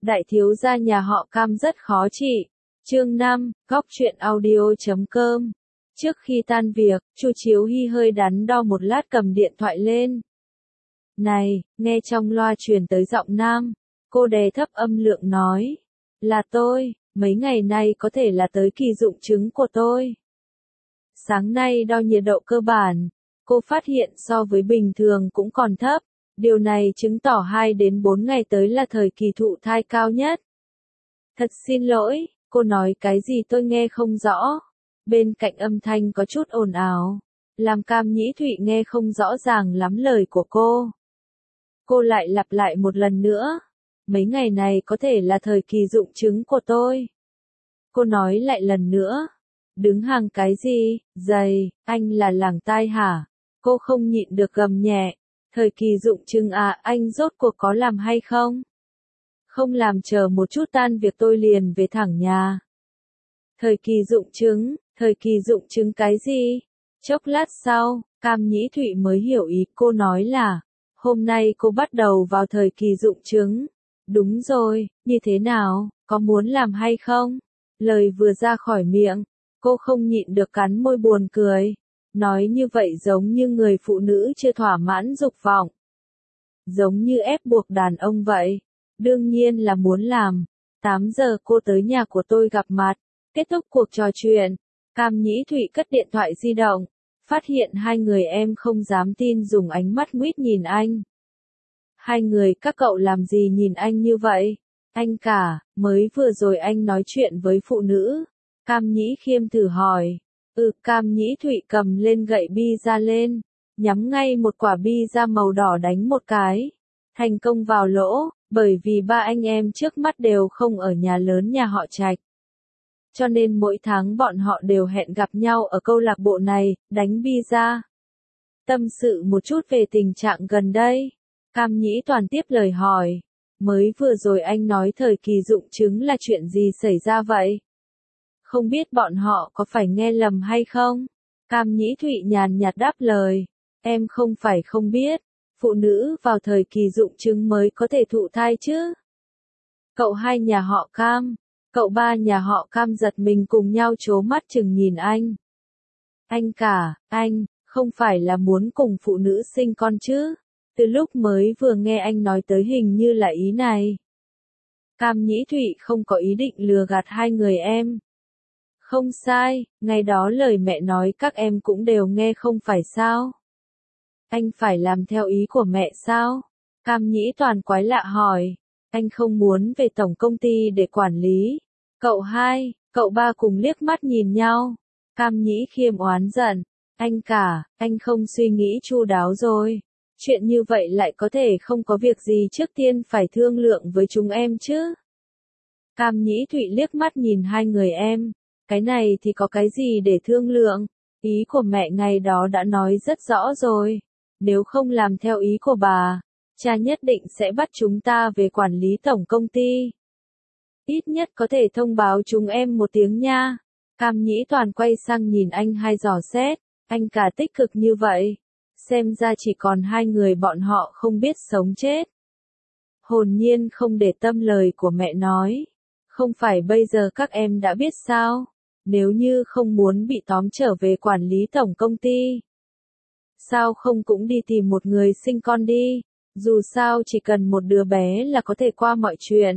Đại thiếu gia nhà họ Cam rất khó trị. Chương 5, Góc truyện audio.com. Trước khi tan việc, Chu Chiếu Hy hơi đắn đo một lát cầm điện thoại lên. Này, nghe trong loa truyền tới giọng nam. Cô đè thấp âm lượng nói. Là tôi, mấy ngày nay có thể là tới kỳ dụng trứng của tôi. Sáng nay đo nhiệt độ cơ bản, cô phát hiện so với bình thường cũng còn thấp. Điều này chứng tỏ 2 đến 4 ngày tới là thời kỳ thụ thai cao nhất. Thật xin lỗi, cô nói cái gì tôi nghe không rõ. Bên cạnh âm thanh có chút ồn ào, làm Cam Nhĩ Thụy nghe không rõ ràng lắm lời của cô. Cô lại lặp lại một lần nữa. Mấy ngày này có thể là thời kỳ dụng trứng của tôi. Cô nói lại lần nữa. Đứng hàng cái gì, dày, anh là làng tai hả? Cô không nhịn được gầm nhẹ. Thời kỳ dụng trứng à, anh rốt cuộc có làm hay không? Không làm, chờ một chút tan việc tôi liền về thẳng nhà. Thời kỳ dụng trứng cái gì? Chốc lát sau, Cam Nhĩ Thụy mới hiểu ý cô nói là, hôm nay cô bắt đầu vào thời kỳ dụng trứng. Đúng rồi, như thế nào, có muốn làm hay không? Lời vừa ra khỏi miệng, cô không nhịn được cắn môi buồn cười. Nói như vậy giống như người phụ nữ chưa thỏa mãn dục vọng. Giống như ép buộc đàn ông vậy. Đương nhiên là muốn làm. 8 giờ cô tới nhà của tôi gặp mặt. Kết thúc cuộc trò chuyện, Cam Nhĩ Thụy cất điện thoại di động. Phát hiện hai người em không dám tin dùng ánh mắt nguýt nhìn anh. Hai người các cậu làm gì nhìn anh như vậy? Anh cả, mới vừa rồi anh nói chuyện với phụ nữ. Cam Nhĩ Khiêm thử hỏi. Cam Nhĩ Thụy cầm lên gậy pizza lên, nhắm ngay một quả pizza màu đỏ đánh một cái. Thành công vào lỗ, bởi vì ba anh em trước mắt đều không ở nhà lớn nhà họ Trạch. Cho nên mỗi tháng bọn họ đều hẹn gặp nhau ở câu lạc bộ này, đánh pizza. Tâm sự một chút về tình trạng gần đây. Cam Nhĩ Toàn tiếp lời hỏi. Mới vừa rồi anh nói thời kỳ dụng trứng là chuyện gì xảy ra vậy? Không biết bọn họ có phải nghe lầm hay không? Cam Nhĩ Thụy nhàn nhạt đáp lời. Em không phải không biết. Phụ nữ vào thời kỳ dụng trứng mới có thể thụ thai chứ. Cậu hai nhà họ Cam, cậu ba nhà họ Cam giật mình cùng nhau trố mắt chừng nhìn anh. Anh cả, anh, không phải là muốn cùng phụ nữ sinh con chứ? Từ lúc mới vừa nghe anh nói tới hình như là ý này. Cam Nhĩ Thụy không có ý định lừa gạt hai người em. Không sai, ngày đó lời mẹ nói các em cũng đều nghe không phải sao? Anh phải làm theo ý của mẹ sao? Cam Nhĩ Toàn quái lạ hỏi. Anh không muốn về tổng công ty để quản lý. Cậu hai, cậu ba cùng liếc mắt nhìn nhau. Cam Nhĩ Khiêm oán giận. Anh cả, anh không suy nghĩ chu đáo rồi. Chuyện như vậy lại có thể không có việc gì trước tiên phải thương lượng với chúng em chứ? Cam Nhĩ Thụy liếc mắt nhìn hai người em. Cái này thì có cái gì để thương lượng? Ý của mẹ ngày đó đã nói rất rõ rồi. Nếu không làm theo ý của bà, cha nhất định sẽ bắt chúng ta về quản lý tổng công ty. Ít nhất có thể thông báo chúng em một tiếng nha. Cam Nhĩ Toàn quay sang nhìn anh hai dò xét. Anh cả tích cực như vậy. Xem ra chỉ còn hai người bọn họ không biết sống chết. Hồn nhiên không để tâm lời của mẹ nói. Không phải bây giờ các em đã biết sao? Nếu như không muốn bị tóm trở về quản lý tổng công ty, sao không cũng đi tìm một người sinh con đi? Dù sao chỉ cần một đứa bé là có thể qua mọi chuyện.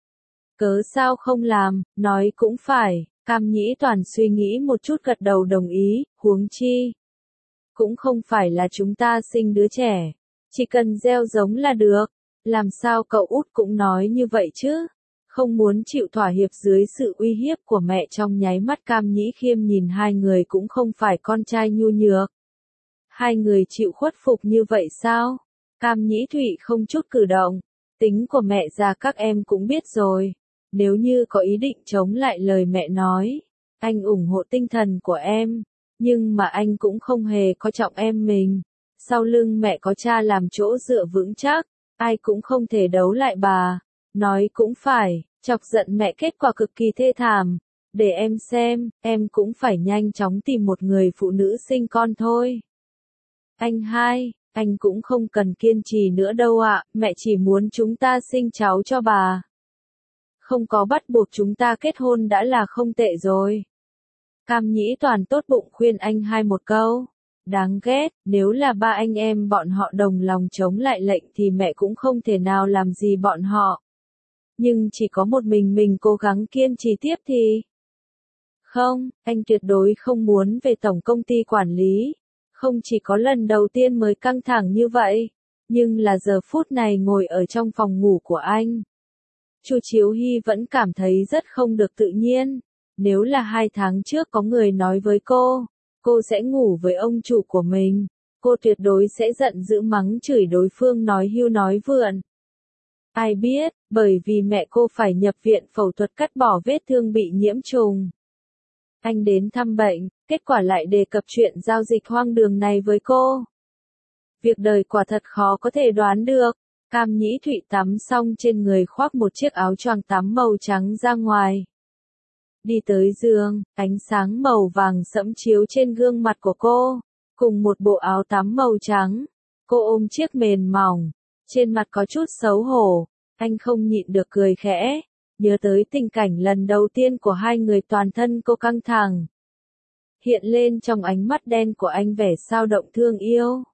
Cớ sao không làm, nói cũng phải. Cam Nhĩ Toàn suy nghĩ một chút gật đầu đồng ý, huống chi. Cũng không phải là chúng ta sinh đứa trẻ. Chỉ cần gieo giống là được. Làm sao cậu út cũng nói như vậy chứ? Không muốn chịu thỏa hiệp dưới sự uy hiếp của mẹ. Trong nháy mắt Cam Nhĩ Khiêm nhìn hai người cũng không phải con trai nhu nhược. Hai người chịu khuất phục như vậy sao? Cam Nhĩ Thụy không chút cử động. Tính của mẹ già các em cũng biết rồi. Nếu như có ý định chống lại lời mẹ nói, anh ủng hộ tinh thần của em. Nhưng mà anh cũng không hề coi trọng em mình. Sau lưng mẹ có cha làm chỗ dựa vững chắc, ai cũng không thể đấu lại bà. Nói cũng phải, chọc giận mẹ kết quả cực kỳ thê thảm. Để em xem, em cũng phải nhanh chóng tìm một người phụ nữ sinh con thôi. Anh hai, anh cũng không cần kiên trì nữa đâu ạ, mẹ chỉ muốn chúng ta sinh cháu cho bà. Không có bắt buộc chúng ta kết hôn đã là không tệ rồi. Cam Nhĩ Toàn tốt bụng khuyên anh hai một câu. Đáng ghét, nếu là ba anh em bọn họ đồng lòng chống lại lệnh thì mẹ cũng không thể nào làm gì bọn họ. Nhưng chỉ có một mình cố gắng kiên trì tiếp thì... Không, anh tuyệt đối không muốn về tổng công ty quản lý. Không chỉ có lần đầu tiên mới căng thẳng như vậy, nhưng là giờ phút này ngồi ở trong phòng ngủ của anh. Chu Chiếu Hy vẫn cảm thấy rất không được tự nhiên. Nếu là 2 tháng trước có người nói với cô sẽ ngủ với ông chủ của mình, cô tuyệt đối sẽ giận dữ mắng chửi đối phương nói hưu nói vượn. Ai biết, bởi vì mẹ cô phải nhập viện phẫu thuật cắt bỏ vết thương bị nhiễm trùng. Anh đến thăm bệnh, kết quả lại đề cập chuyện giao dịch hoang đường này với cô. Việc đời quả thật khó có thể đoán được. Cam Nhĩ Thụy tắm xong trên người khoác một chiếc áo choàng tắm màu trắng ra ngoài. Đi tới giường, ánh sáng màu vàng sẫm chiếu trên gương mặt của cô, cùng một bộ áo tắm màu trắng. Cô ôm chiếc mền mỏng, trên mặt có chút xấu hổ, anh không nhịn được cười khẽ, nhớ tới tình cảnh lần đầu tiên của hai người toàn thân cô căng thẳng. Hiện lên trong ánh mắt đen của anh vẻ sao động thương yêu.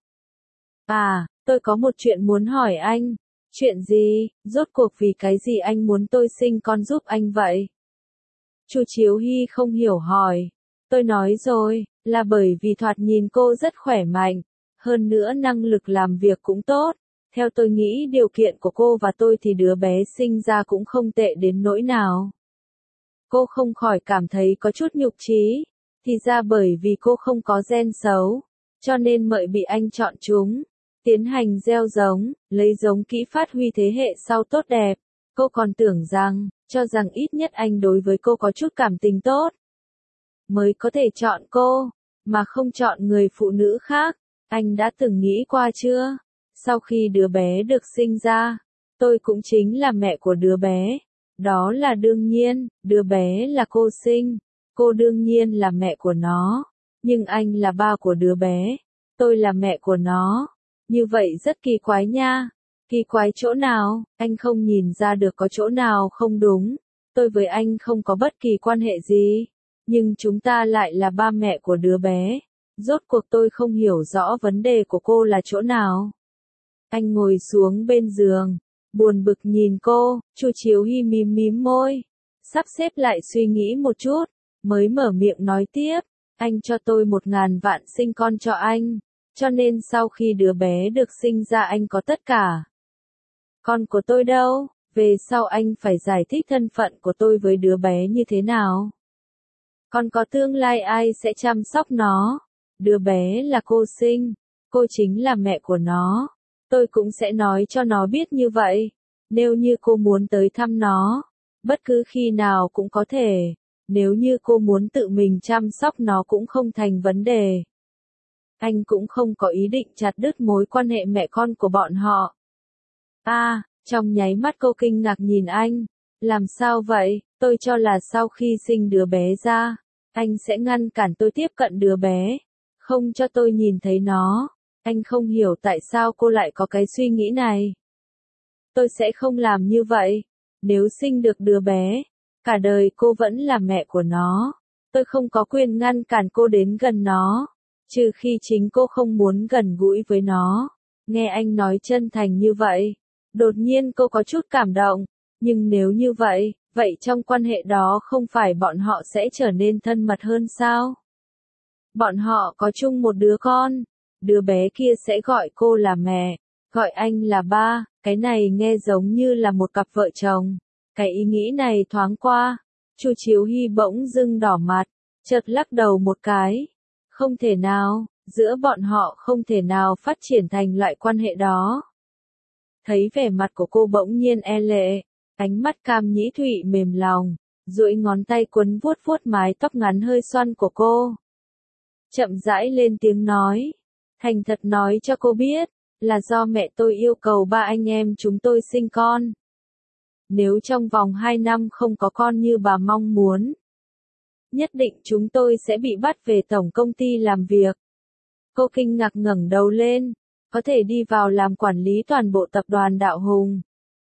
À, tôi có một chuyện muốn hỏi anh. Chuyện gì, rốt cuộc vì cái gì anh muốn tôi sinh con giúp anh vậy? Chu Chiếu Hy không hiểu hỏi. Tôi nói rồi, là bởi vì thoạt nhìn cô rất khỏe mạnh, hơn nữa năng lực làm việc cũng tốt. Theo tôi nghĩ điều kiện của cô và tôi thì đứa bé sinh ra cũng không tệ đến nỗi nào. Cô không khỏi cảm thấy có chút nhục chí. Thì ra bởi vì cô không có gen xấu, cho nên Mợi bị anh chọn chúng, tiến hành gieo giống, lấy giống kỹ phát huy thế hệ sau tốt đẹp. Cô còn tưởng rằng, cho rằng ít nhất anh đối với cô có chút cảm tình tốt, mới có thể chọn cô, mà không chọn người phụ nữ khác. Anh đã từng nghĩ qua chưa? Sau khi đứa bé được sinh ra, tôi cũng chính là mẹ của đứa bé. Đó là đương nhiên, đứa bé là cô sinh, cô đương nhiên là mẹ của nó. Nhưng anh là ba của đứa bé, tôi là mẹ của nó. Như vậy rất kỳ quái nha. Kỳ quái chỗ nào? Anh không nhìn ra được có chỗ nào không đúng. Tôi với anh không có bất kỳ quan hệ gì, nhưng chúng ta lại là ba mẹ của đứa bé. Rốt cuộc tôi không hiểu rõ vấn đề của cô là chỗ nào. Anh ngồi xuống bên giường, buồn bực nhìn cô. Chu Chiếu Hy mím mím môi, sắp xếp lại suy nghĩ một chút, mới mở miệng nói tiếp. Anh cho tôi 1.000 vạn sinh con cho anh, cho nên sau khi đứa bé được sinh ra anh có tất cả. Con của tôi đâu? Về sau anh phải giải thích thân phận của tôi với đứa bé như thế nào? Còn có tương lai ai sẽ chăm sóc nó? Đứa bé là cô sinh, cô chính là mẹ của nó. Tôi cũng sẽ nói cho nó biết như vậy. Nếu như cô muốn tới thăm nó, bất cứ khi nào cũng có thể. Nếu như cô muốn tự mình chăm sóc nó cũng không thành vấn đề. Anh cũng không có ý định chặt đứt mối quan hệ mẹ con của bọn họ. Trong nháy mắt cô kinh ngạc nhìn anh. Làm sao vậy? Tôi cho là sau khi sinh đứa bé ra, anh sẽ ngăn cản tôi tiếp cận đứa bé, không cho tôi nhìn thấy nó. Anh không hiểu tại sao cô lại có cái suy nghĩ này. Tôi sẽ không làm như vậy. Nếu sinh được đứa bé, cả đời cô vẫn là mẹ của nó. Tôi không có quyền ngăn cản cô đến gần nó, trừ khi chính cô không muốn gần gũi với nó. Nghe anh nói chân thành như vậy, đột nhiên cô có chút cảm động. Nhưng nếu như vậy, vậy trong quan hệ đó không phải bọn họ sẽ trở nên thân mật hơn sao? Bọn họ có chung một đứa con, đứa bé kia sẽ gọi cô là mẹ, gọi anh là ba, cái này nghe giống như là một cặp vợ chồng. Cái ý nghĩ này thoáng qua, Chu Chiếu Hy bỗng dưng đỏ mặt, chợt lắc đầu một cái. Không thể nào, giữa bọn họ không thể nào phát triển thành loại quan hệ đó. Thấy vẻ mặt của cô bỗng nhiên e lệ, ánh mắt Cam Nhĩ Thụy mềm lòng, duỗi ngón tay quấn vuốt vuốt mái tóc ngắn hơi xoăn của cô. Chậm rãi lên tiếng nói, thành thật nói cho cô biết, là do mẹ tôi yêu cầu ba anh em chúng tôi sinh con. Nếu trong vòng 2 năm không có con như bà mong muốn, nhất định chúng tôi sẽ bị bắt về tổng công ty làm việc. Cô kinh ngạc ngẩng đầu lên, có thể đi vào làm quản lý toàn bộ tập đoàn Đạo Hùng.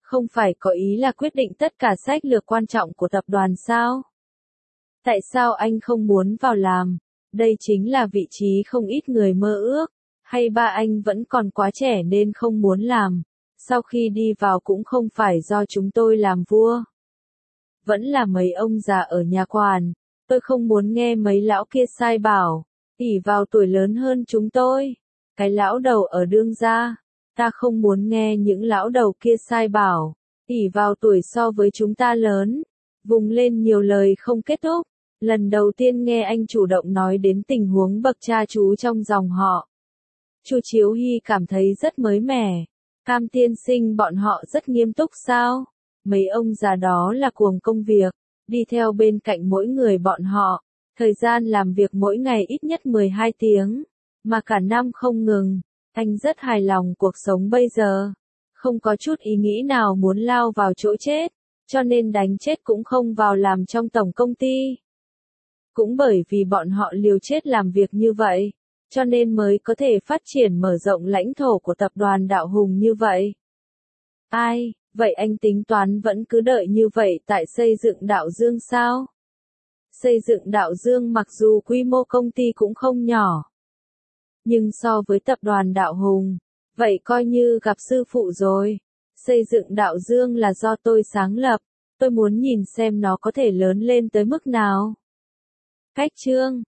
Không phải có ý là quyết định tất cả sách lược quan trọng của tập đoàn sao? Tại sao anh không muốn vào làm? Đây chính là vị trí không ít người mơ ước. Hay ba anh vẫn còn quá trẻ nên không muốn làm? Sau khi đi vào cũng không phải do chúng tôi làm vua. Vẫn là mấy ông già ở nhà quản. Tôi không muốn nghe mấy lão kia sai bảo. Ỷ vào tuổi lớn hơn chúng tôi. Cái lão đầu ở đương gia. Ta không muốn nghe những lão đầu kia sai bảo. Ỷ vào tuổi so với chúng ta lớn. Vùng lên nhiều lời không kết thúc. Lần đầu tiên nghe anh chủ động nói đến tình huống bậc cha chú trong dòng họ. Chu Chiếu Hy cảm thấy rất mới mẻ. Cam tiên sinh bọn họ rất nghiêm túc sao? Mấy ông già đó là cuồng công việc, đi theo bên cạnh mỗi người bọn họ. Thời gian làm việc mỗi ngày ít nhất 12 tiếng, mà cả năm không ngừng. Anh rất hài lòng cuộc sống bây giờ. Không có chút ý nghĩ nào muốn lao vào chỗ chết, cho nên đánh chết cũng không vào làm trong tổng công ty. Cũng bởi vì bọn họ liều chết làm việc như vậy, cho nên mới có thể phát triển mở rộng lãnh thổ của tập đoàn Đạo Hùng như vậy. Ai, vậy anh tính toán vẫn cứ đợi như vậy tại xây dựng Đạo Dương sao? Xây dựng Đạo Dương mặc dù quy mô công ty cũng không nhỏ, nhưng so với tập đoàn Đạo Hùng, vậy coi như gặp sư phụ rồi. Xây dựng Đạo Dương là do tôi sáng lập, tôi muốn nhìn xem nó có thể lớn lên tới mức nào. Cách chương